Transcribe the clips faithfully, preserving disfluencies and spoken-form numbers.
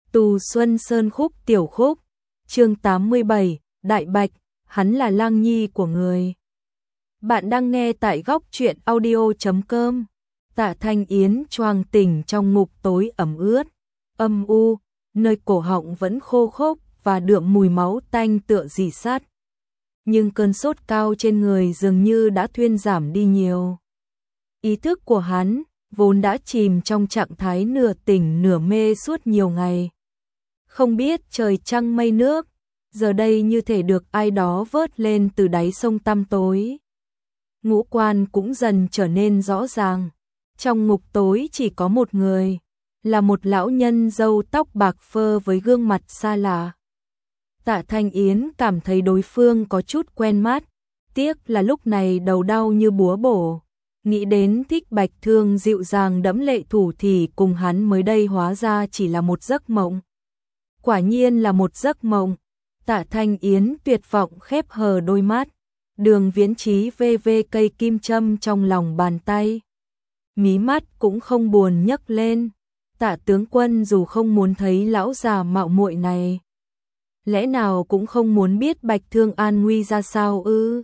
Tù Xuân Sơn Khúc tiểu khúc, chương tám mươi bảy, Đại Bạch, hắn là lang nhi của người. Bạn đang nghe tại góc truyện audio chấm com. Tạ Thanh Yến choàng tỉnh trong ngục tối ẩm ướt, âm u, nơi cổ họng vẫn khô khốc và đượm mùi máu tanh tựa rỉ sắt. Nhưng cơn sốt cao trên người dường như đã thuyên giảm đi nhiều. Ý thức của hắn vốn đã chìm trong trạng thái nửa tỉnh nửa mê suốt nhiều ngày. Không biết trời trăng mây nước, giờ đây như thể được ai đó vớt lên từ đáy sông tăm tối. Ngũ quan cũng dần trở nên rõ ràng. Trong ngục tối chỉ có một người, là một lão nhân râu tóc bạc phơ với gương mặt xa lạ. Tạ Thanh Yến cảm thấy đối phương có chút quen mắt, tiếc là lúc này đầu đau như búa bổ. Nghĩ đến Thích Bạch Thương dịu dàng đẫm lệ thủ thì cùng hắn mới đây hóa ra chỉ là một giấc mộng. Quả nhiên là một giấc mộng. Tạ Thanh Yến tuyệt vọng khép hờ đôi mắt. Đường Viễn Chí vê vê cây kim châm trong lòng bàn tay. Mí mắt cũng không buồn nhấc lên. Tạ tướng quân dù không muốn thấy lão già mạo muội này, lẽ nào cũng không muốn biết Bạch Thương an nguy ra sao ư?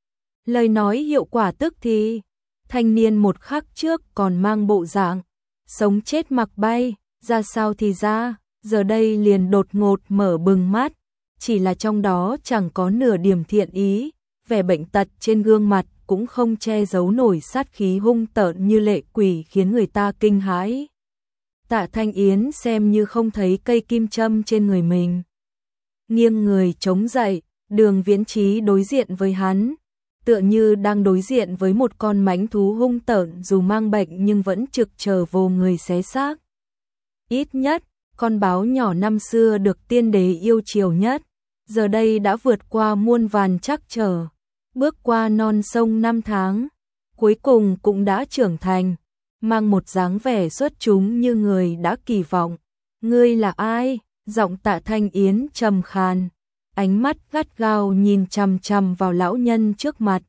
Lời nói hiệu quả tức thì, thanh niên một khắc trước còn mang bộ dạng sống chết mặc bay, ra sao thì ra, giờ đây liền đột ngột mở bừng mắt, chỉ là trong đó chẳng có nửa điểm thiện ý, vẻ bệnh tật trên gương mặt cũng không che giấu nổi sát khí hung tợn như lệ quỷ khiến người ta kinh hãi. Tạ Thanh Yến xem như không thấy cây kim châm trên người mình. Nghiêng người chống dậy, Đường Viễn Chí đối diện với hắn, tựa như đang đối diện với một con mãnh thú hung tợn dù mang bệnh nhưng vẫn trực chờ vô người xé xác. Ít nhất, con báo nhỏ năm xưa được tiên đế yêu chiều nhất, giờ đây đã vượt qua muôn vàn trắc trở, bước qua non sông năm tháng, cuối cùng cũng đã trưởng thành, mang một dáng vẻ xuất chúng như người đã kỳ vọng. Ngươi là ai? Giọng Tạ Thanh Yến trầm khàn, ánh mắt gắt gao nhìn chằm chằm vào lão nhân trước mặt.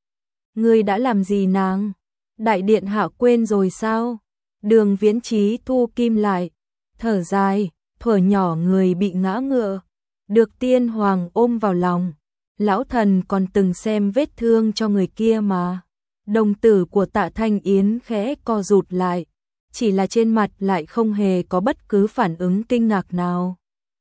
Ngươi đã làm gì nàng? Đại điện hạ quên rồi sao? Đường Viễn Chí thu kim lại, thở dài, thuở nhỏ người bị ngã ngựa, được tiên hoàng ôm vào lòng. Lão thần còn từng xem vết thương cho người kia mà. Đồng tử của Tạ Thanh Yến khẽ co rụt lại, chỉ là trên mặt lại không hề có bất cứ phản ứng kinh ngạc nào.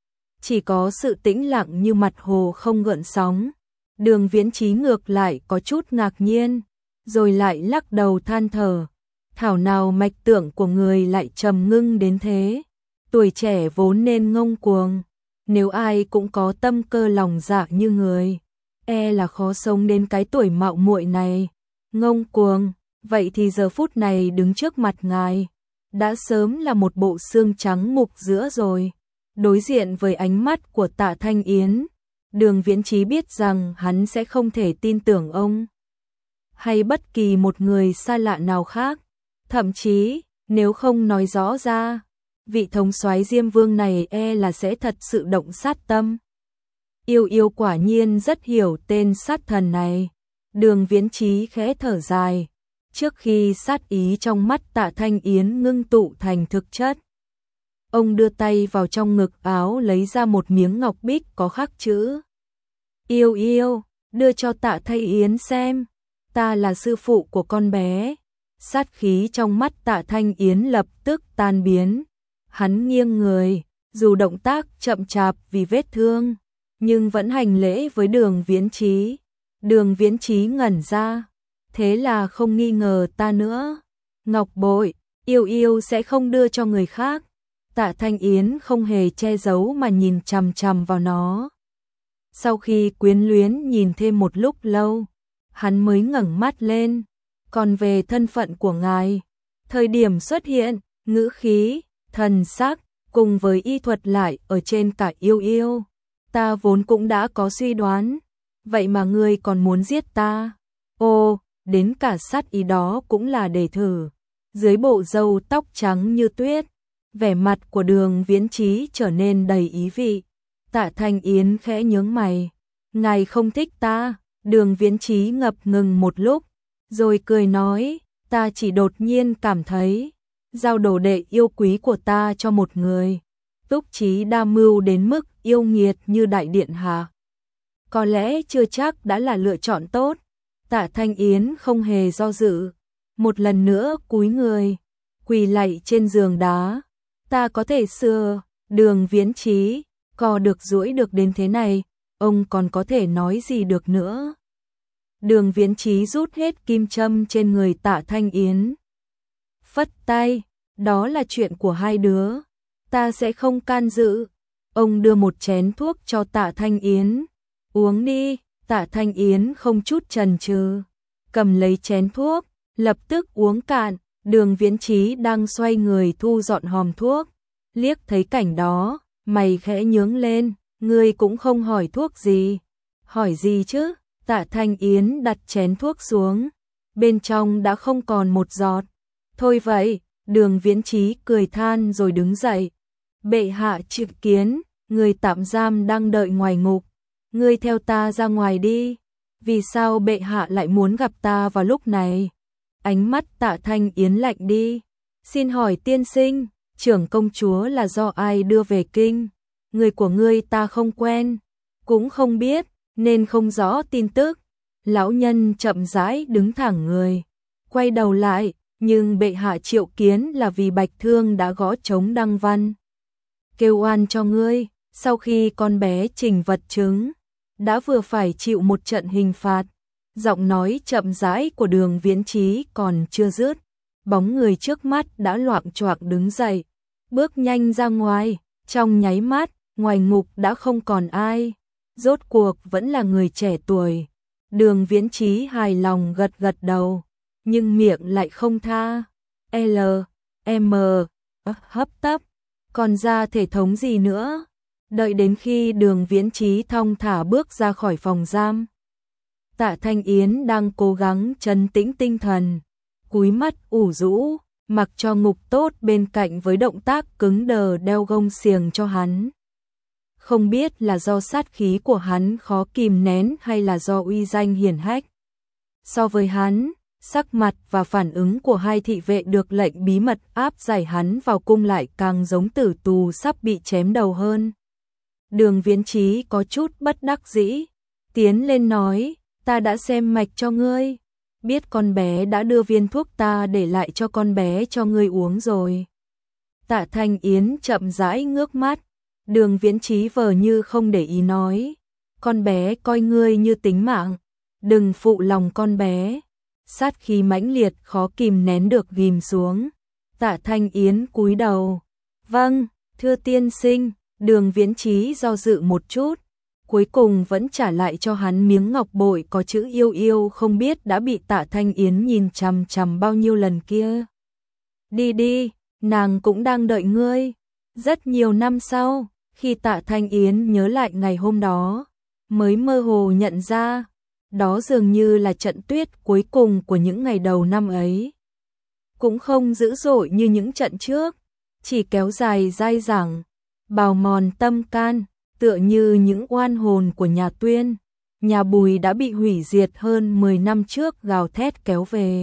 Chỉ có sự tĩnh lặng như mặt hồ không gợn sóng. Đường Viễn Chí ngược lại có chút ngạc nhiên, rồi lại lắc đầu than thở. Thảo nào mạch tưởng của người lại trầm ngưng đến thế. Tuổi trẻ vốn nên ngông cuồng, nếu ai cũng có tâm cơ lòng dạ như người, e là khó sống đến cái tuổi mạo muội này. Ngông cuồng, vậy thì giờ phút này đứng trước mặt ngài, đã sớm là một bộ xương trắng mục giữa rồi. Đối diện với ánh mắt của Tạ Thanh Yến, Đường Viễn Chí biết rằng hắn sẽ không thể tin tưởng ông, hay bất kỳ một người xa lạ nào khác. Thậm chí, nếu không nói rõ ra, vị thống soái Diêm Vương này e là sẽ thật sự động sát tâm. Yêu yêu quả nhiên rất hiểu tên sát thần này. Đường Viễn Chí khẽ thở dài, trước khi sát ý trong mắt Tạ Thanh Yến ngưng tụ thành thực chất. Ông đưa tay vào trong ngực áo lấy ra một miếng ngọc bích có khắc chữ Yêu yêu, đưa cho Tạ Thanh Yến xem. Ta là sư phụ của con bé. Sát khí trong mắt Tạ Thanh Yến lập tức tan biến. Hắn nghiêng người, dù động tác chậm chạp vì vết thương, nhưng vẫn hành lễ với Đường Viễn Chí. Đường Viễn Chí ngẩn ra, thế là không nghi ngờ ta nữa. Ngọc bội, yêu yêu sẽ không đưa cho người khác. Tạ Thanh Yến không hề che giấu mà nhìn chằm chằm vào nó. Sau khi quyến luyến nhìn thêm một lúc lâu, hắn mới ngẩng mắt lên. Còn về thân phận của ngài, thời điểm xuất hiện, ngữ khí, thần sắc, cùng với y thuật lại ở trên cả yêu yêu, ta vốn cũng đã có suy đoán. Vậy mà ngươi còn muốn giết ta? Ô, đến cả sát ý đó cũng là để thử. Dưới bộ râu tóc trắng như tuyết, vẻ mặt của Đường Viễn Chí trở nên đầy ý vị. Tạ Thanh Yến khẽ nhướng mày. Ngài không thích ta? Đường Viễn Chí ngập ngừng một lúc, rồi cười nói, ta chỉ đột nhiên cảm thấy, giao đồ đệ yêu quý của ta cho một người, túc trí đa mưu đến mức yêu nghiệt như đại điện hạ. Có lẽ chưa chắc đã là lựa chọn tốt. Tạ Thanh Yến không hề do dự, một lần nữa cúi người, quỳ lạy trên giường đá. Ta có thể xưa, Đường Viễn Chí, cò được duỗi được đến thế này, ông còn có thể nói gì được nữa. Đường Viễn Chí rút hết kim châm trên người Tạ Thanh Yến. Phất tay, đó là chuyện của hai đứa, ta sẽ không can dự. Ông đưa một chén thuốc cho Tạ Thanh Yến. Uống đi. Tạ Thanh Yến không chút chần chừ, cầm lấy chén thuốc, lập tức uống cạn. Đường Viễn Chí đang xoay người thu dọn hòm thuốc, liếc thấy cảnh đó, mày khẽ nhướng lên, ngươi cũng không hỏi thuốc gì. Hỏi gì chứ? Tạ Thanh Yến đặt chén thuốc xuống, bên trong đã không còn một giọt. Thôi vậy, Đường Viễn Chí cười than rồi đứng dậy. Bệ hạ trực kiến, người tạm giam đang đợi ngoài ngục. Ngươi theo ta ra ngoài đi. Vì sao bệ hạ lại muốn gặp ta vào lúc này? Ánh mắt Tạ Thanh Yến lạnh đi. Xin hỏi tiên sinh, trưởng công chúa là do ai đưa về kinh? Người của ngươi ta không quen, cũng không biết, nên không rõ tin tức. Lão nhân chậm rãi đứng thẳng người, quay đầu lại, nhưng bệ hạ triệu kiến là vì Bạch Thương đã gõ trống đăng văn kêu oan cho ngươi, sau khi con bé trình vật chứng, đã vừa phải chịu một trận hình phạt. Giọng nói chậm rãi của Đường Viễn Chí còn chưa dứt, bóng người trước mắt đã loạng choạng đứng dậy, bước nhanh ra ngoài. Trong nháy mắt, ngoài ngục đã không còn ai, rốt cuộc vẫn là người trẻ tuổi. Đường Viễn Chí hài lòng gật gật đầu, nhưng miệng lại không tha. L, M, hấp tấp, còn ra thể thống gì nữa? Đợi đến khi Đường Viễn Chí thong thả bước ra khỏi phòng giam, Tạ Thanh Yến đang cố gắng trấn tĩnh tinh thần, cúi mắt ủ rũ, mặc cho ngục tốt bên cạnh với động tác cứng đờ đeo gông xiềng cho hắn. Không biết là do sát khí của hắn khó kìm nén hay là do uy danh hiển hách. So với hắn, sắc mặt và phản ứng của hai thị vệ được lệnh bí mật áp giải hắn vào cung lại càng giống tử tù sắp bị chém đầu hơn. Đường Viễn Chí có chút bất đắc dĩ, tiến lên nói, ta đã xem mạch cho ngươi, biết con bé đã đưa viên thuốc ta để lại cho con bé cho ngươi uống rồi. Tạ Thanh Yến chậm rãi ngước mắt, Đường Viễn Chí vờ như không để ý nói, con bé coi ngươi như tính mạng, đừng phụ lòng con bé. Sát khí mãnh liệt khó kìm nén được ghim xuống. Tạ Thanh Yến cúi đầu, vâng, thưa tiên sinh. Đường Viễn Chí do dự một chút, cuối cùng vẫn trả lại cho hắn miếng ngọc bội có chữ yêu yêu không biết đã bị Tạ Thanh Yến nhìn chằm chằm bao nhiêu lần kia. Đi đi, nàng cũng đang đợi ngươi. Rất nhiều năm sau, khi Tạ Thanh Yến nhớ lại ngày hôm đó, mới mơ hồ nhận ra, đó dường như là trận tuyết cuối cùng của những ngày đầu năm ấy. Cũng không dữ dội như những trận trước, chỉ kéo dài dai dẳng, bào mòn tâm can, tựa như những oan hồn của nhà Tuyên. Nhà Bùi đã bị hủy diệt hơn mười năm trước gào thét kéo về.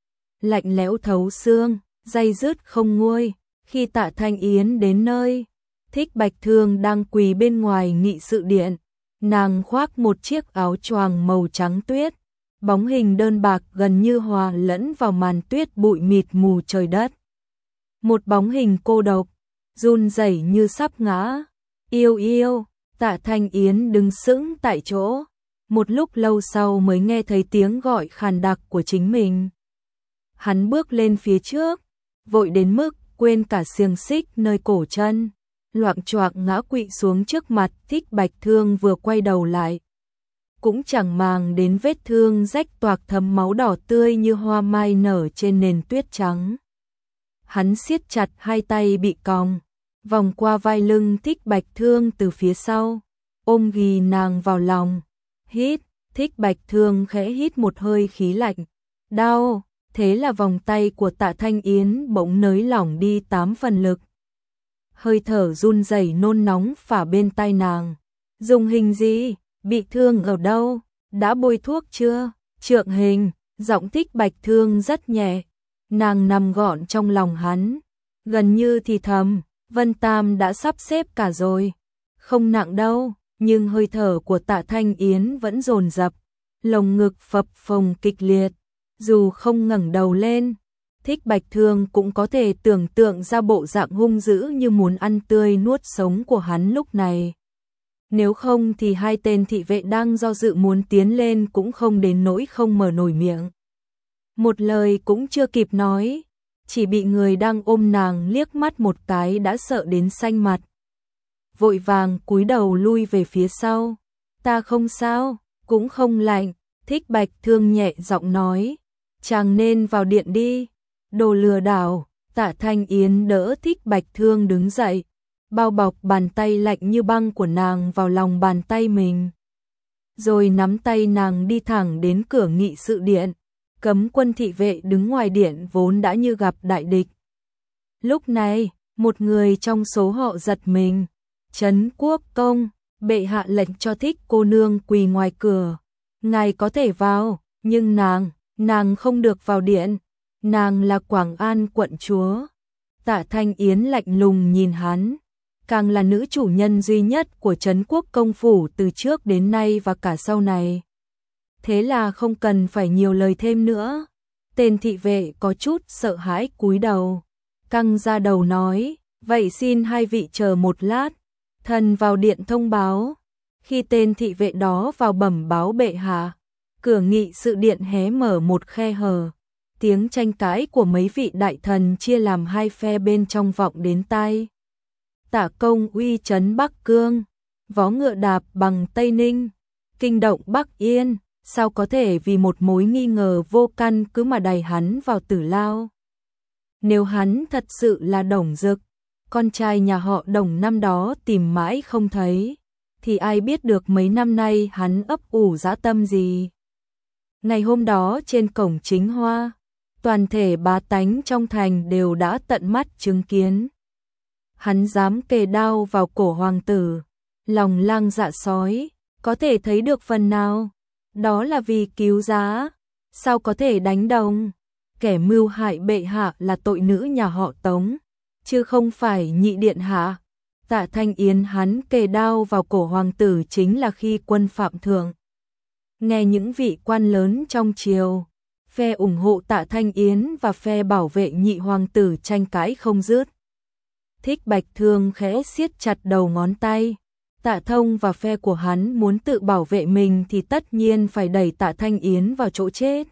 Lạnh lẽo thấu xương, day dứt không nguôi. Khi Tạ Thanh Yến đến nơi, Thích Bạch Thương đang quỳ bên ngoài nghị sự điện. Nàng khoác một chiếc áo choàng màu trắng tuyết, bóng hình đơn bạc gần như hòa lẫn vào màn tuyết bụi mịt mù trời đất. Một bóng hình cô độc, run rẩy như sắp ngã. Yêu yêu, Tạ Thanh Yến đứng sững tại chỗ, một lúc lâu sau mới nghe thấy tiếng gọi khàn đặc của chính mình. Hắn bước lên phía trước, vội đến mức quên cả xiềng xích nơi cổ chân, loạng choạng ngã quỵ xuống trước mặt Thích Bạch Thương vừa quay đầu lại. Cũng chẳng màng đến vết thương rách toạc thấm máu đỏ tươi như hoa mai nở trên nền tuyết trắng. Hắn siết chặt hai tay bị còng, vòng qua vai lưng Thích Bạch Thương từ phía sau, ôm ghì nàng vào lòng. Hít, Thích Bạch Thương khẽ hít một hơi khí lạnh. Đau, thế là vòng tay của Tạ Thanh Yến bỗng nới lỏng đi tám phần lực. Hơi thở run rẩy nôn nóng phả bên tai nàng. Dùng hình gì? Bị thương ở đâu? Đã bôi thuốc chưa? Trượng hình, giọng Thích Bạch Thương rất nhẹ. Nàng nằm gọn trong lòng hắn, gần như thì thầm, Vân Tam đã sắp xếp cả rồi. Không nặng đâu, nhưng hơi thở của Tạ Thanh Yến vẫn dồn dập, lồng ngực phập phồng kịch liệt, dù không ngẩng đầu lên. Thích Bạch Thương cũng có thể tưởng tượng ra bộ dạng hung dữ như muốn ăn tươi nuốt sống của hắn lúc này. Nếu không thì hai tên thị vệ đang do dự muốn tiến lên cũng không đến nỗi không mở nổi miệng. Một lời cũng chưa kịp nói, chỉ bị người đang ôm nàng liếc mắt một cái đã sợ đến xanh mặt. Vội vàng cúi đầu lui về phía sau. Ta không sao, cũng không lạnh. Thích Bạch Thương nhẹ giọng nói. Chàng nên vào điện đi. Đồ lừa đảo. Tạ Thanh Yến đỡ Thích Bạch Thương đứng dậy, bao bọc bàn tay lạnh như băng của nàng vào lòng bàn tay mình. Rồi nắm tay nàng đi thẳng đến cửa nghị sự điện. Cấm quân thị vệ đứng ngoài điện vốn đã như gặp đại địch. Lúc này, một người trong số họ giật mình. Trấn Quốc công, bệ hạ lệnh cho Thích cô nương quỳ ngoài cửa. Ngài có thể vào, nhưng nàng, nàng không được vào điện. Nàng là Quảng An quận chúa. Tạ Thanh Yến lạnh lùng nhìn hắn. Càng là nữ chủ nhân duy nhất của Trấn Quốc công phủ từ trước đến nay và cả sau này. Thế là không cần phải nhiều lời thêm nữa. Tên thị vệ có chút sợ hãi cúi đầu, căng ra đầu nói, vậy xin hai vị chờ một lát, thần vào điện thông báo. Khi tên thị vệ đó vào bẩm báo bệ hạ, cửa nghị sự điện hé mở một khe hở, tiếng tranh cãi của mấy vị đại thần chia làm hai phe bên trong vọng đến tai. Tả công uy trấn Bắc Cương, vó ngựa đạp bằng Tây Ninh, kinh động Bắc Yên. Sao có thể vì một mối nghi ngờ vô căn cứ mà đày hắn vào tử lao? Nếu hắn thật sự là Đồng Dực, con trai nhà họ Đồng năm đó tìm mãi không thấy, thì ai biết được mấy năm nay hắn ấp ủ dã tâm gì. Ngày hôm đó trên cổng Chính Hoa, toàn thể bá tánh trong thành đều đã tận mắt chứng kiến. Hắn dám kề đao vào cổ hoàng tử, lòng lang dạ sói, có thể thấy được phần nào. Đó là vì cứu giá, sao có thể đánh đồng? Kẻ mưu hại bệ hạ là tội nữ nhà họ Tống, chứ không phải nhị điện hạ. Tạ Thanh Yến hắn kề đao vào cổ hoàng tử chính là khi quân phạm thượng. Nghe những vị quan lớn trong triều, phe ủng hộ Tạ Thanh Yến và phe bảo vệ nhị hoàng tử tranh cãi không dứt. Thích Bạch Thương khẽ siết chặt đầu ngón tay. Tạ Thông và phe của hắn muốn tự bảo vệ mình thì tất nhiên phải đẩy Tạ Thanh Yến vào chỗ chết.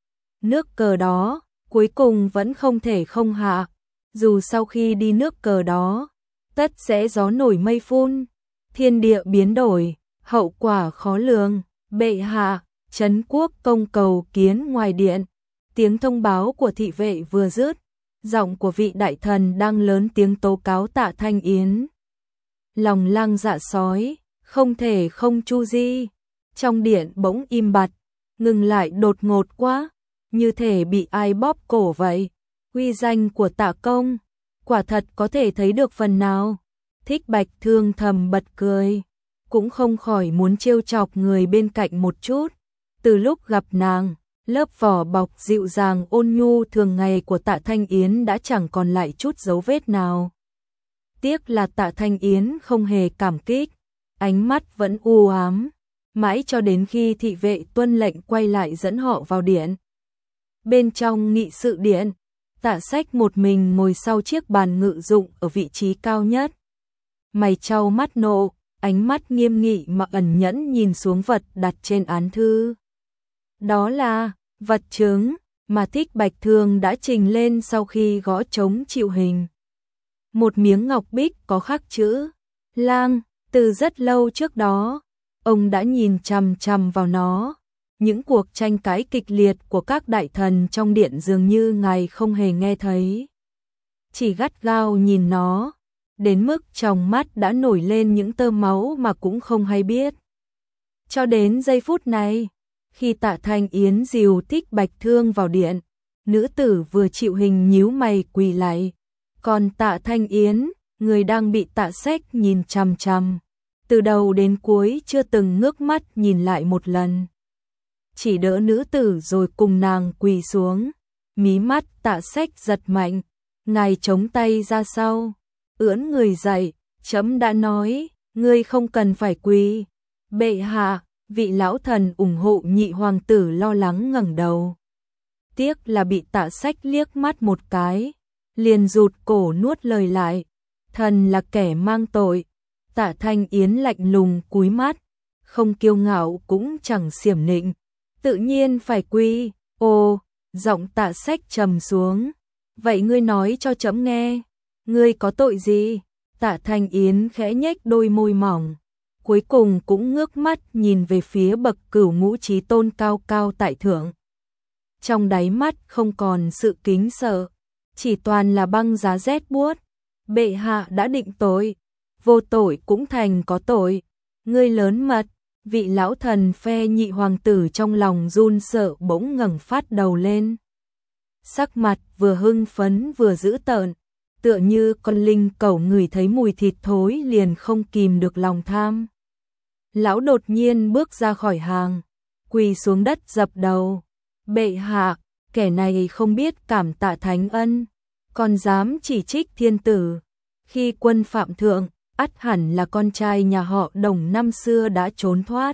Nước cờ đó, cuối cùng vẫn không thể không hạ. Dù sau khi đi nước cờ đó, tất sẽ gió nổi mây phun, thiên địa biến đổi, hậu quả khó lường. Bệ hạ, Trấn Quốc công cầu kiến ngoài điện. Tiếng thông báo của thị vệ vừa dứt, giọng của vị đại thần đang lớn tiếng tố cáo Tạ Thanh Yến. Lòng lang dạ sói, không thể không chu di. Trong điện bỗng im bặt, ngừng lại đột ngột quá, như thể bị ai bóp cổ vậy. Uy danh của Tạ công, quả thật có thể thấy được phần nào. Thích Bạch Thương thầm bật cười, cũng không khỏi muốn trêu chọc người bên cạnh một chút. Từ lúc gặp nàng, lớp vỏ bọc dịu dàng ôn nhu thường ngày của Tạ Thanh Yến đã chẳng còn lại chút dấu vết nào. Tiếc là Tạ Thanh Yến không hề cảm kích, ánh mắt vẫn u ám, mãi cho đến khi thị vệ tuân lệnh quay lại dẫn họ vào điện. Bên trong nghị sự điện, Tạ Sách một mình ngồi sau chiếc bàn ngự dụng ở vị trí cao nhất. Mày trao mắt nộ, ánh mắt nghiêm nghị mà ẩn nhẫn nhìn xuống vật đặt trên án thư. Đó là vật chứng mà Thích Bạch Thương đã trình lên sau khi gõ trống chịu hình. Một miếng ngọc bích có khắc chữ Lang. Từ rất lâu trước đó, ông đã nhìn chằm chằm vào nó. Những cuộc tranh cãi kịch liệt của các đại thần trong điện dường như ngài không hề nghe thấy. Chỉ gắt gao nhìn nó, đến mức trong mắt đã nổi lên những tơ máu mà cũng không hay biết. Cho đến giây phút này, khi Tạ Thanh Yến dìu Thích Bạch Thương vào điện, nữ tử vừa chịu hình nhíu mày quỳ lại. Còn Tạ Thanh Yến, người đang bị Tạ Sách nhìn chằm chằm, từ đầu đến cuối chưa từng ngước mắt nhìn lại một lần. Chỉ đỡ nữ tử rồi cùng nàng quỳ xuống. Mí mắt Tạ Sách giật mạnh, ngài chống tay ra sau, ưỡn người dậy, chấm đã nói, ngươi không cần phải quỳ. Bệ hạ, vị lão thần ủng hộ nhị hoàng tử lo lắng ngẩng đầu. Tiếc là bị Tạ Sách liếc mắt một cái, liền rụt cổ nuốt lời lại. Thần là kẻ mang tội. Tạ Thanh Yến lạnh lùng cúi mắt, không kiêu ngạo cũng chẳng xiểm nịnh, tự nhiên phải quy. Ô, giọng Tạ Sách trầm xuống, vậy ngươi nói cho trẫm nghe, ngươi có tội gì? Tạ Thanh Yến khẽ nhếch đôi môi mỏng, cuối cùng cũng ngước mắt nhìn về phía bậc cửu ngũ chí tôn cao cao tại thượng. Trong đáy mắt không còn sự kính sợ, chỉ toàn là băng giá rét buốt. Bệ hạ đã định tội, vô tội cũng thành có tội. Ngươi lớn mật. Vị lão thần phe nhị hoàng tử trong lòng run sợ bỗng ngẩng phát đầu lên. Sắc mặt vừa hưng phấn vừa dữ tợn, tựa như con linh cẩu ngửi thấy mùi thịt thối liền không kìm được lòng tham. Lão đột nhiên bước ra khỏi hàng, quỳ xuống đất dập đầu. Bệ hạ, kẻ này không biết cảm tạ thánh ân, còn dám chỉ trích thiên tử. Khi quân phạm thượng, ắt hẳn là con trai nhà họ Đồng năm xưa đã trốn thoát.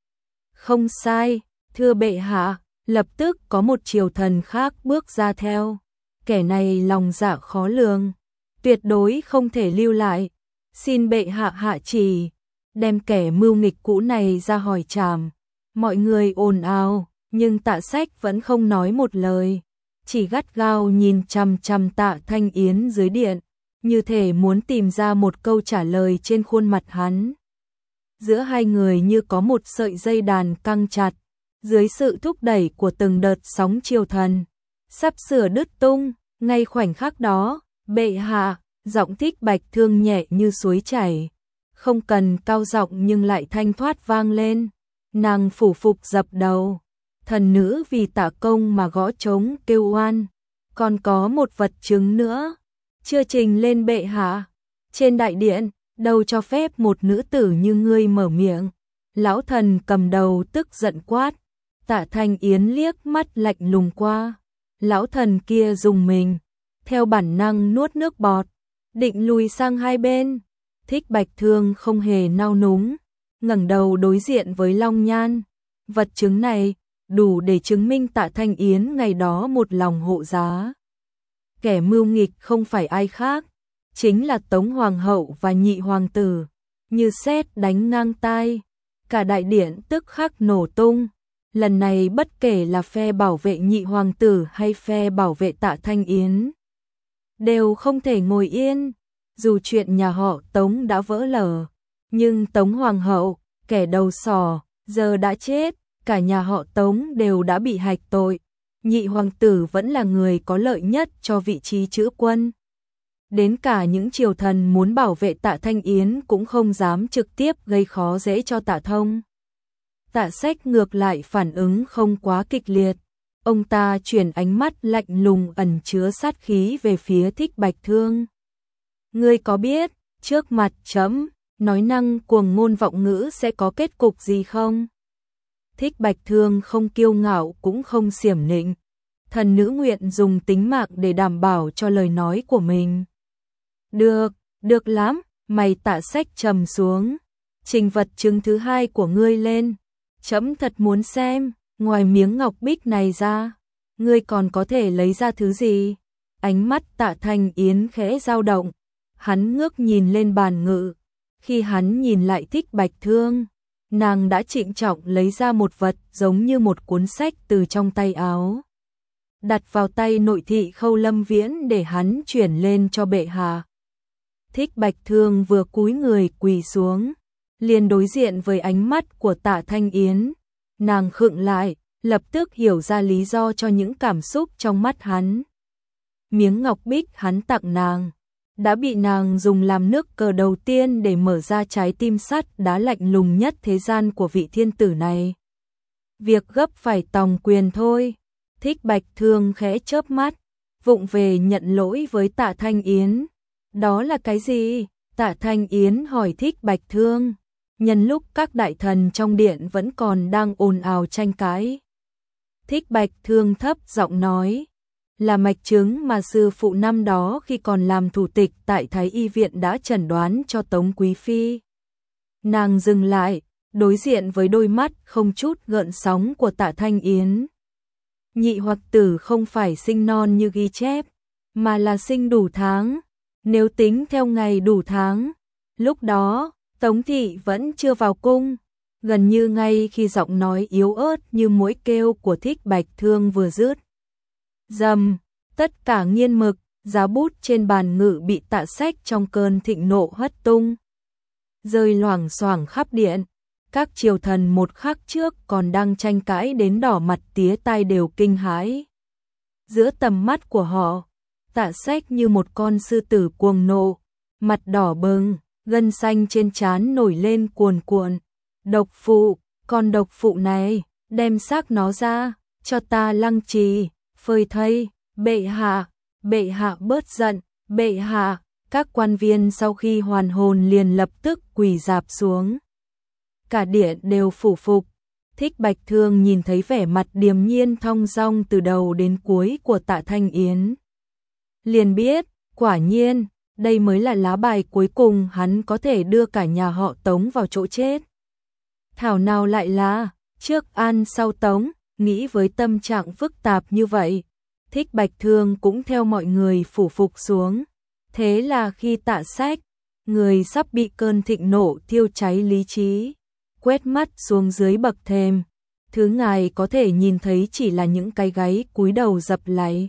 Không sai, thưa bệ hạ, lập tức có một triều thần khác bước ra theo. Kẻ này lòng dạ khó lường, tuyệt đối không thể lưu lại. Xin bệ hạ hạ chỉ, đem kẻ mưu nghịch cũ này ra hỏi trảm. Mọi người ồn ào, nhưng Tạ Sách vẫn không nói một lời, chỉ gắt gao nhìn chằm chằm Tạ Thanh Yến dưới điện, như thể muốn tìm ra một câu trả lời trên khuôn mặt hắn. Giữa hai người như có một sợi dây đàn căng chặt, dưới sự thúc đẩy của từng đợt sóng triều thần, sắp sửa đứt tung. Ngay khoảnh khắc đó, bệ hạ, giọng Thích Bạch Thương nhẹ như suối chảy, không cần cao giọng nhưng lại thanh thoát vang lên. Nàng phủ phục dập đầu, thần nữ vì Tạ công mà gõ trống kêu oan, còn có một vật chứng nữa, chưa trình lên bệ hạ. Trên đại điện, đâu cho phép một nữ tử như ngươi mở miệng. Lão thần cầm đầu tức giận quát. Tạ Thanh Yến liếc mắt lạnh lùng qua. Lão thần kia dùng mình, theo bản năng nuốt nước bọt, định lùi sang hai bên. Thích Bạch Thương không hề nao núng, ngẩng đầu đối diện với Long Nhan. Vật chứng này đủ để chứng minh Tạ Thanh Yến ngày đó một lòng hộ giá. Kẻ mưu nghịch không phải ai khác, chính là Tống Hoàng hậu và nhị hoàng tử. Như sét đánh ngang tai, cả đại điện tức khắc nổ tung. Lần này bất kể là phe bảo vệ nhị hoàng tử hay phe bảo vệ Tạ Thanh Yến, đều không thể ngồi yên. Dù chuyện nhà họ Tống đã vỡ lở, nhưng Tống Hoàng hậu, kẻ đầu sỏ, giờ đã chết, cả nhà họ Tống đều đã bị hạch tội. Nhị hoàng tử vẫn là người có lợi nhất cho vị trí chữ quân. Đến cả những triều thần muốn bảo vệ Tạ Thanh Yến cũng không dám trực tiếp gây khó dễ cho Tạ Thông. Tạ Sách ngược lại phản ứng không quá kịch liệt. Ông ta chuyển ánh mắt lạnh lùng ẩn chứa sát khí về phía Thích Bạch Thương. Ngươi có biết, trước mặt trẫm, nói năng cuồng ngôn vọng ngữ sẽ có kết cục gì không? Thích Bạch Thương không kiêu ngạo cũng không xiểm nịnh. Thần nữ nguyện dùng tính mạng để đảm bảo cho lời nói của mình. Được, được lắm, mày Tạ Sách trầm xuống. Trình vật chứng thứ hai của ngươi lên. Trẫm thật muốn xem, ngoài miếng ngọc bích này ra, ngươi còn có thể lấy ra thứ gì? Ánh mắt Tạ Thanh Yến khẽ dao động, hắn ngước nhìn lên bàn ngự. Khi hắn nhìn lại Thích Bạch Thương, nàng đã trịnh trọng lấy ra một vật giống như một cuốn sách từ trong tay áo, đặt vào tay nội thị Khâu Lâm Viễn để hắn chuyển lên cho bệ hạ. Thích Bạch Thương vừa cúi người quỳ xuống, liền đối diện với ánh mắt của Tạ Thanh Yến. Nàng khựng lại, lập tức hiểu ra lý do cho những cảm xúc trong mắt hắn. Miếng ngọc bích hắn tặng nàng đã bị nàng dùng làm nước cờ đầu tiên để mở ra trái tim sắt đá lạnh lùng nhất thế gian của vị thiên tử này. Việc gấp phải tòng quyền thôi. Thích Bạch Thương khẽ chớp mắt, vụng về nhận lỗi với Tạ Thanh Yến. Đó là cái gì? Tạ Thanh Yến hỏi Thích Bạch Thương, nhân lúc các đại thần trong điện vẫn còn đang ồn ào tranh cãi. Thích Bạch Thương thấp giọng nói, là mạch chứng mà sư phụ năm đó khi còn làm thủ tịch tại Thái Y viện đã chẩn đoán cho Tống Quý phi. Nàng dừng lại, đối diện với đôi mắt không chút gợn sóng của Tạ Thanh Yến. Nhị hoặc tử không phải sinh non như ghi chép, mà là sinh đủ tháng. Nếu tính theo ngày đủ tháng, lúc đó Tống thị vẫn chưa vào cung. Gần như ngay khi giọng nói yếu ớt như muỗi kêu của Thích Bạch Thương vừa dứt, rầm, tất cả nghiên mực, giá bút trên bàn ngự bị Tạ Sách trong cơn thịnh nộ hất tung, rơi loảng xoảng khắp điện. Các triều thần một khắc trước còn đang tranh cãi đến đỏ mặt tía tai đều kinh hãi. Giữa tầm mắt của họ, Tạ Sách như một con sư tử cuồng nộ, mặt đỏ bừng, gân xanh trên trán nổi lên cuồn cuộn. Độc phụ, con độc phụ này, đem xác nó ra, cho ta lăng trì, phơi thây, bệ hạ, bệ hạ bớt giận, bệ hạ. Các quan viên sau khi hoàn hồn liền lập tức quỳ rạp xuống. Cả điện đều phủ phục. Thích Bạch Thương nhìn thấy vẻ mặt điềm nhiên thong dong từ đầu đến cuối của Tạ Thanh Yến, liền biết, quả nhiên, đây mới là lá bài cuối cùng hắn có thể đưa cả nhà họ Tống vào chỗ chết. Thảo nào lại là trước an sau Tống. Nghĩ với tâm trạng phức tạp như vậy, Thích Bạch Thương cũng theo mọi người phủ phục xuống. Thế là khi Tạ Sách, người sắp bị cơn thịnh nộ thiêu cháy lý trí, quét mắt xuống dưới bậc thềm, thứ ngài có thể nhìn thấy chỉ là những cái gáy cúi đầu dập láy,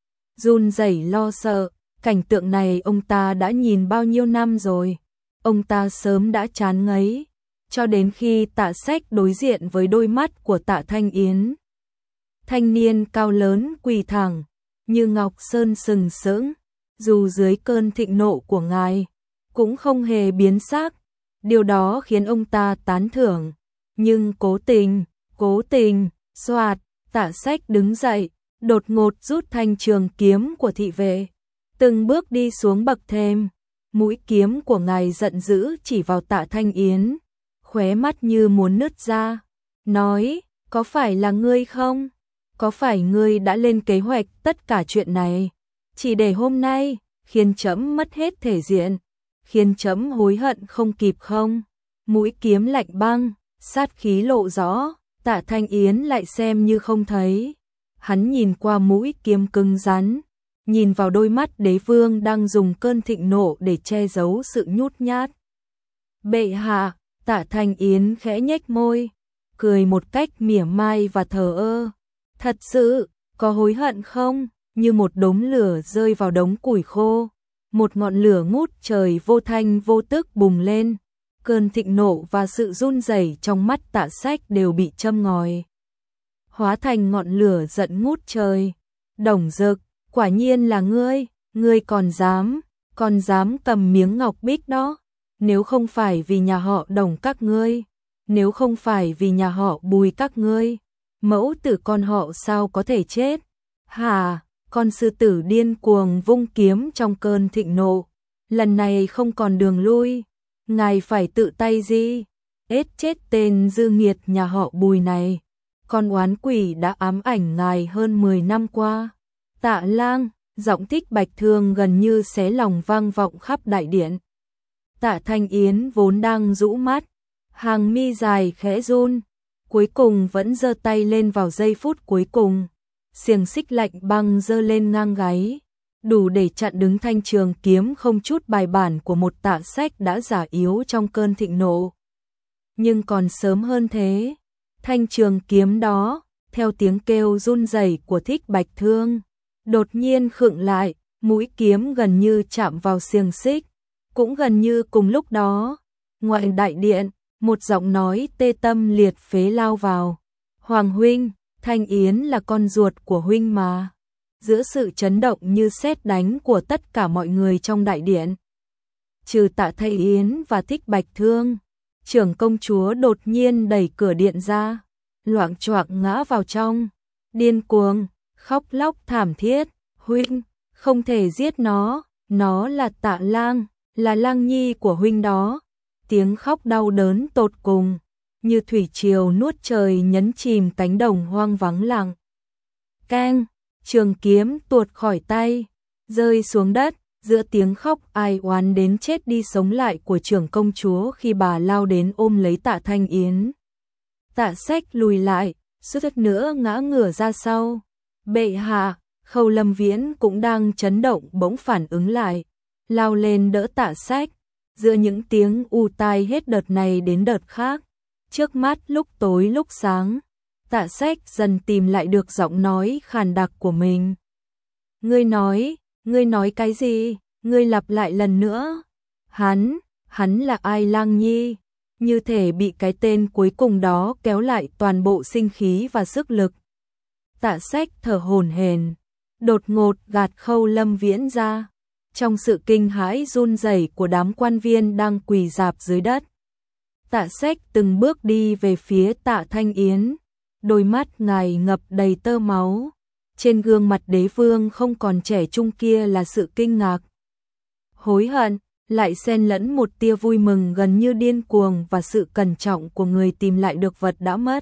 run rẩy lo sợ. Cảnh tượng này ông ta đã nhìn bao nhiêu năm rồi, ông ta sớm đã chán ngấy, cho đến khi Tạ Sách đối diện với đôi mắt của Tạ Thanh Yến. Thanh niên cao lớn quỳ thẳng, như ngọc sơn sừng sững, dù dưới cơn thịnh nộ của ngài, cũng không hề biến sắc. Điều đó khiến ông ta tán thưởng, nhưng cố tình, cố tình, xoạt, Tạ Sách đứng dậy, đột ngột rút thanh trường kiếm của thị vệ, từng bước đi xuống bậc thềm. Mũi kiếm của ngài giận dữ chỉ vào Tạ Thanh Yến, khóe mắt như muốn nứt ra, nói, có phải là ngươi không? Có phải ngươi đã lên kế hoạch tất cả chuyện này, chỉ để hôm nay, khiến trẫm mất hết thể diện, khiến trẫm hối hận không kịp không? Mũi kiếm lạnh băng, sát khí lộ rõ, Tạ Thanh Yến lại xem như không thấy. Hắn nhìn qua mũi kiếm cứng rắn, nhìn vào đôi mắt đế vương đang dùng cơn thịnh nộ để che giấu sự nhút nhát. Bệ hạ, Tạ Thanh Yến khẽ nhếch môi, cười một cách mỉa mai và thờ ơ. Thật sự, có hối hận không? Như một đống lửa rơi vào đống củi khô, một ngọn lửa ngút trời vô thanh vô tức bùng lên. Cơn thịnh nộ và sự run rẩy trong mắt Tạ Sách đều bị châm ngòi, hóa thành ngọn lửa giận ngút trời. Đồng Dực, quả nhiên là ngươi, ngươi còn dám, còn dám cầm miếng ngọc bích đó. Nếu không phải vì nhà họ Đồng các ngươi, nếu không phải vì nhà họ Bùi các ngươi, mẫu tử con họ sao có thể chết? Hà, con sư tử điên cuồng vung kiếm trong cơn thịnh nộ, lần này không còn đường lui, ngài phải tự tay gì? Ết chết tên dư nghiệt nhà họ Bùi này, con oán quỷ đã ám ảnh ngài hơn mười năm qua. Tạ Lang, giọng Thích Bạch Thương gần như xé lòng vang vọng khắp đại điện. Tạ Thanh Yến vốn đang rũ mắt, hàng mi dài khẽ run, cuối cùng vẫn giơ tay lên vào giây phút cuối cùng. Xiềng xích lạnh băng giơ lên ngang gáy, đủ để chặn đứng thanh trường kiếm không chút bài bản của một Tạ Sách đã già yếu trong cơn thịnh nộ. Nhưng còn sớm hơn thế, thanh trường kiếm đó, theo tiếng kêu run rẩy của Thích Bạch Thương, đột nhiên khựng lại, mũi kiếm gần như chạm vào xiềng xích. Cũng gần như cùng lúc đó, ngoài đại điện, một giọng nói tê tâm liệt phế lao vào. Hoàng huynh, Thanh Yến là con ruột của huynh mà. Giữa sự chấn động như sét đánh của tất cả mọi người trong đại điện, trừ Tạ Thanh Yến và Thích Bạch Thương, trưởng công chúa đột nhiên đẩy cửa điện ra, loạng choạng ngã vào trong, điên cuồng, khóc lóc thảm thiết. Huynh, không thể giết nó, nó là Tạ Lang, là Lang nhi của huynh đó. Tiếng khóc đau đớn tột cùng, như thủy triều nuốt trời nhấn chìm cánh đồng hoang vắng lặng. Keng, trường kiếm tuột khỏi tay, rơi xuống đất, giữa tiếng khóc ai oán đến chết đi sống lại của trưởng công chúa khi bà lao đến ôm lấy Tạ Thanh Yến. Tạ Sách lùi lại, suýt nữa ngã ngửa ra sau. Bệ hạ, Khâu Lâm Viễn cũng đang chấn động bỗng phản ứng lại, lao lên đỡ Tạ Sách, giữa những tiếng u tai hết đợt này đến đợt khác. Trước mắt lúc tối lúc sáng, Tạ Sách dần tìm lại được giọng nói khàn đặc của mình. Ngươi nói, ngươi nói cái gì? Ngươi lặp lại lần nữa. Hắn, hắn là ai Lang Nhi? Như thể bị cái tên cuối cùng đó kéo lại toàn bộ sinh khí và sức lực. Tạ Sách thở hổn hển, đột ngột gạt Khâu Lâm Viễn ra, trong sự kinh hãi run rẩy của đám quan viên đang quỳ rạp dưới đất. Tạ Sách từng bước đi về phía Tạ Thanh Yến, đôi mắt ngài ngập đầy tơ máu. Trên gương mặt đế vương không còn trẻ trung kia là sự kinh ngạc, hối hận, lại xen lẫn một tia vui mừng gần như điên cuồng và sự cẩn trọng của người tìm lại được vật đã mất.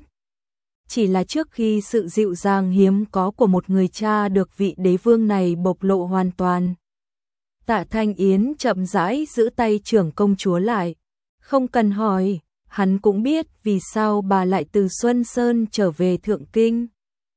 Chỉ là trước khi sự dịu dàng hiếm có của một người cha được vị đế vương này bộc lộ hoàn toàn. Tạ Thanh Yến chậm rãi giữ tay trưởng công chúa lại. Không cần hỏi, hắn cũng biết vì sao bà lại từ Xuân Sơn trở về Thượng Kinh.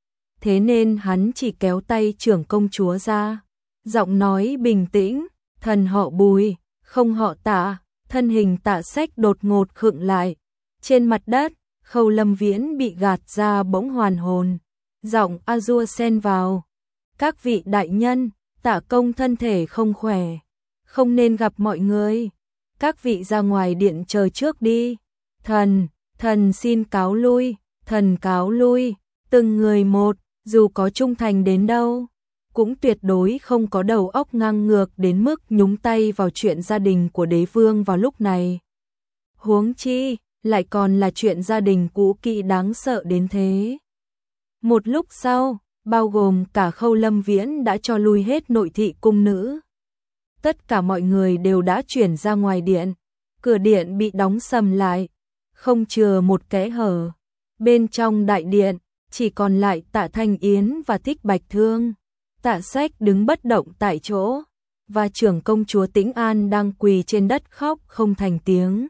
Thế nên hắn chỉ kéo tay trưởng công chúa ra, giọng nói bình tĩnh, thần họ Bùi, không họ Tạ. Thân hình Tạ Sách đột ngột khựng lại. Trên mặt đất, Khâu Lâm Viễn bị gạt ra bỗng hoàn hồn, giọng a-dua xen vào. Các vị đại nhân, Tạ công thân thể không khỏe, không nên gặp mọi người. Các vị ra ngoài điện chờ trước đi. Thần, thần xin cáo lui, thần cáo lui. Từng người một, dù có trung thành đến đâu, cũng tuyệt đối không có đầu óc ngang ngược đến mức nhúng tay vào chuyện gia đình của đế vương vào lúc này. Huống chi, lại còn là chuyện gia đình cũ kỹ đáng sợ đến thế. Một lúc sau, bao gồm cả Khâu Lâm Viễn đã cho lui hết nội thị cung nữ. Tất cả mọi người đều đã chuyển ra ngoài điện, cửa điện bị đóng sầm lại, không chừa một kẽ hở. Bên trong đại điện, chỉ còn lại Tạ Thanh Yến và Thích Bạch Thương. Tạ Sách đứng bất động tại chỗ, và trưởng công chúa Tĩnh An đang quỳ trên đất khóc không thành tiếng.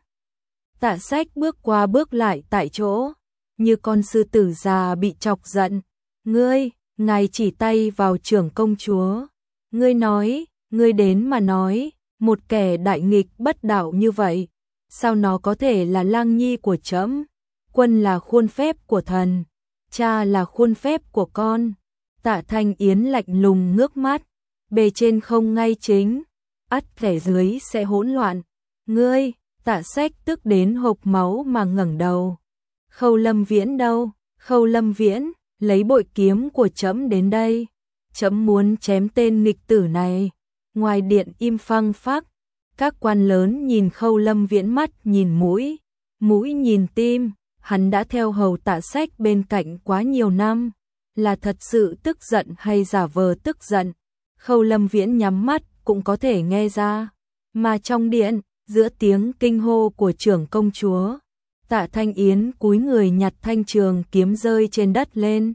Tạ Sách bước qua bước lại tại chỗ, như con sư tử già bị chọc giận. Ngươi, ngài chỉ tay vào trưởng công chúa. Ngươi nói, ngươi đến mà nói, một kẻ đại nghịch bất đạo như vậy, sao nó có thể là Lang Nhi của trẫm? Quân là khuôn phép của thần, cha là khuôn phép của con. Tạ Thanh Yến lạnh lùng ngước mắt, bề trên không ngay chính, ắt kẻ dưới sẽ hỗn loạn. Ngươi, Tạ Sách tức đến hộc máu mà ngẩng đầu. Khâu Lâm Viễn đâu? Khâu Lâm Viễn, lấy bội kiếm của trẫm đến đây. Trẫm muốn chém tên nghịch tử này. Ngoài điện im phăng phắc, các quan lớn nhìn Khâu Lâm Viễn mắt nhìn mũi, mũi nhìn tim. Hắn đã theo hầu Tạ Sách bên cạnh quá nhiều năm, là thật sự tức giận hay giả vờ tức giận, Khâu Lâm Viễn nhắm mắt cũng có thể nghe ra. Mà trong điện, giữa tiếng kinh hô của trưởng công chúa, Tạ Thanh Yến cúi người nhặt thanh trường kiếm rơi trên đất lên,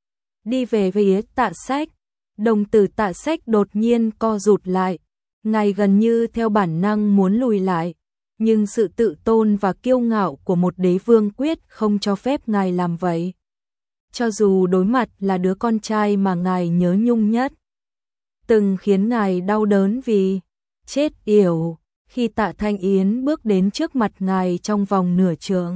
đi về phía Tạ Sách. Đồng tử Tạ Sách đột nhiên co rụt lại, ngài gần như theo bản năng muốn lùi lại, nhưng sự tự tôn và kiêu ngạo của một đế vương quyết không cho phép ngài làm vậy. Cho dù đối mặt là đứa con trai mà ngài nhớ nhung nhất, từng khiến ngài đau đớn vì chết yểu. Khi Tạ Thanh Yến bước đến trước mặt ngài trong vòng nửa trượng,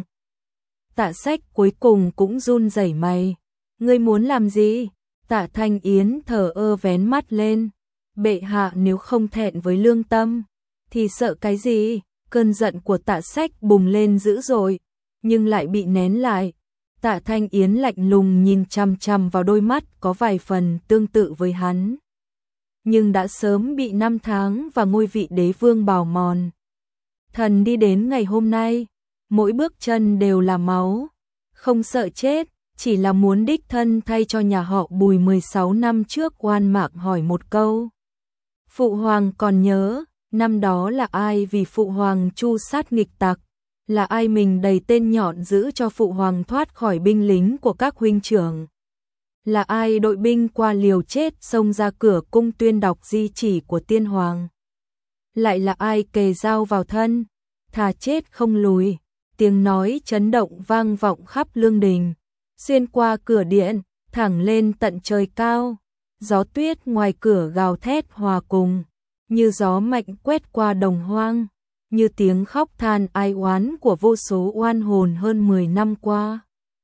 Tạ Sách cuối cùng cũng run rẩy mày. Ngươi muốn làm gì? Tạ Thanh Yến thở ơ vén mắt lên. Bệ hạ nếu không thẹn với lương tâm, thì sợ cái gì? Cơn giận của Tạ Sách bùng lên dữ dội, nhưng lại bị nén lại. Tạ Thanh Yến lạnh lùng nhìn chằm chằm vào đôi mắt có vài phần tương tự với hắn, nhưng đã sớm bị năm tháng và ngôi vị đế vương bào mòn. Thần đi đến ngày hôm nay, mỗi bước chân đều là máu, không sợ chết, chỉ là muốn đích thân thay cho nhà họ Bùi mười sáu năm trước oan mạc hỏi một câu. Phụ hoàng còn nhớ, năm đó là ai vì phụ hoàng tru sát nghịch tặc, là ai mình đầy tên nhọn giữ cho phụ hoàng thoát khỏi binh lính của các huynh trưởng, Là ai đội binh qua liều chết xông ra cửa cung tuyên đọc di chỉ của tiên hoàng? Lại là ai kề dao vào thân, thà chết không lùi? Tiếng nói chấn động vang vọng khắp lương đình, xuyên qua cửa điện, thẳng lên tận trời cao. Gió tuyết ngoài cửa gào thét hòa cùng, như gió mạnh quét qua đồng hoang, như tiếng khóc than ai oán của vô số oan hồn hơn mười năm qua.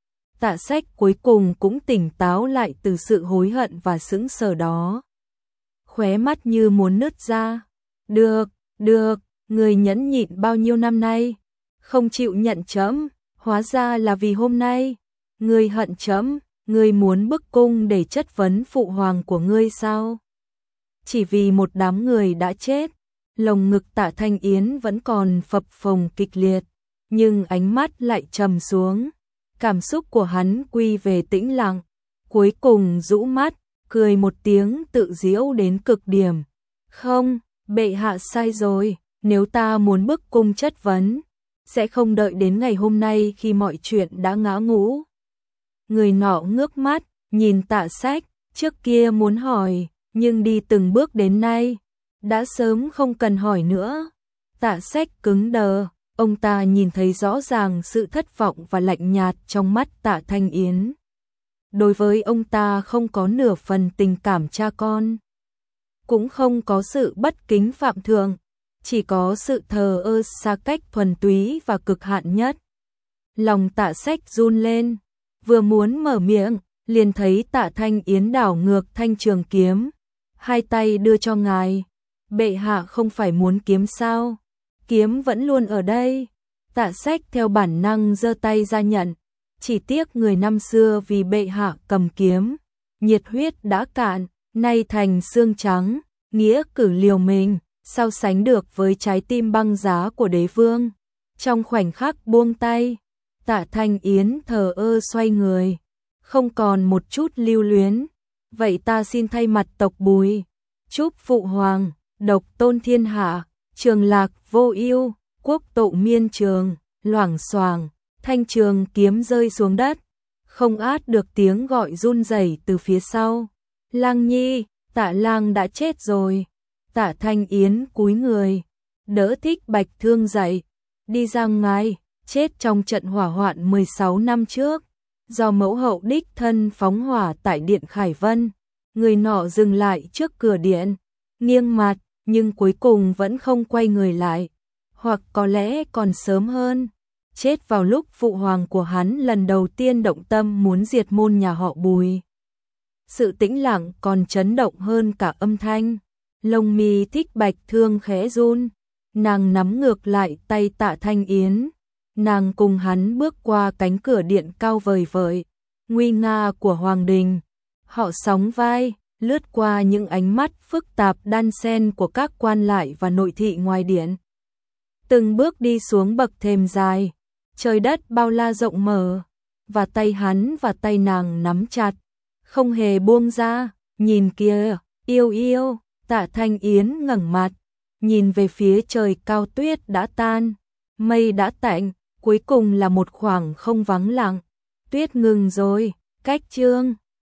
Tạ Sách cuối cùng cũng tỉnh táo lại từ sự hối hận và sững sờ đó. Khóe mắt như muốn nứt ra. Được, được, người nhẫn nhịn bao nhiêu năm nay, không chịu nhận trẫm, hóa ra là vì hôm nay. Ngươi hận trẫm, ngươi muốn bức cung để chất vấn phụ hoàng của ngươi sao? Chỉ vì một đám người đã chết. Lồng ngực Tạ Thanh Yến vẫn còn phập phồng kịch liệt, nhưng ánh mắt lại trầm xuống. Cảm xúc của hắn quy về tĩnh lặng, cuối cùng rũ mắt, cười một tiếng tự giễu đến cực điểm. Không, bệ hạ sai rồi, nếu ta muốn bức cung chất vấn, sẽ không đợi đến ngày hôm nay khi mọi chuyện đã ngã ngũ. Người nọ ngước mắt, nhìn Tạ Sách, trước kia muốn hỏi, nhưng đi từng bước đến nay, đã sớm không cần hỏi nữa. Tạ Sách cứng đờ, ông ta nhìn thấy rõ ràng sự thất vọng và lạnh nhạt trong mắt Tạ Thanh Yến. Đối với ông ta không có nửa phần tình cảm cha con, cũng không có sự bất kính phạm thượng, chỉ có sự thờ ơ xa cách thuần túy và cực hạn nhất. Lòng Tạ Sách run lên, vừa muốn mở miệng, liền thấy Tạ Thanh Yến đảo ngược thanh trường kiếm, hai tay đưa cho ngài. Bệ hạ không phải muốn kiếm sao? Kiếm vẫn luôn ở đây. Tạ Sách theo bản năng giơ tay ra nhận, chỉ tiếc người năm xưa vì bệ hạ cầm kiếm, nhiệt huyết đã cạn, nay thành xương trắng, nghĩa cử liều mình, sao sánh được với trái tim băng giá của đế vương. Trong khoảnh khắc buông tay, Tạ Thanh Yến thờ ơ xoay người, không còn một chút lưu luyến. Vậy ta xin thay mặt tộc Bùi, chúc phụ hoàng độc tôn thiên hạ, trường lạc vô ưu, quốc tộ miên trường. Loảng xoảng, thanh trường kiếm rơi xuống đất, không át được tiếng gọi run rẩy từ phía sau. Lang Nhi, Tạ Lang đã chết rồi. Tạ Thanh Yến cúi người, đỡ Thích Bạch Thương dậy, đi ra ngoài, chết trong trận hỏa hoạn mười sáu năm trước, do mẫu hậu đích thân phóng hỏa tại điện Khải Vân. Người nọ dừng lại trước cửa điện, nghiêng mặt, nhưng cuối cùng vẫn không quay người lại, hoặc có lẽ còn sớm hơn, chết vào lúc phụ hoàng của hắn lần đầu tiên động tâm muốn diệt môn nhà họ Bùi. Sự tĩnh lặng còn chấn động hơn cả âm thanh. Lông mi Thích Bạch Thương khẽ run, nàng nắm ngược lại tay Tạ Thanh Yến, nàng cùng hắn bước qua cánh cửa điện cao vời vợi, nguy nga của hoàng đình. Họ sóng vai, lướt qua những ánh mắt phức tạp đan xen của các quan lại và nội thị ngoài điện. Từng bước đi xuống bậc thềm dài, trời đất bao la rộng mở, và tay hắn và tay nàng nắm chặt, không hề buông ra. Nhìn kìa, yêu yêu. Tạ Thanh Yến ngẩng mặt, nhìn về phía trời cao. Tuyết đã tan, mây đã tạnh, cuối cùng là một khoảng không vắng lặng. Tuyết ngừng rồi, cách chương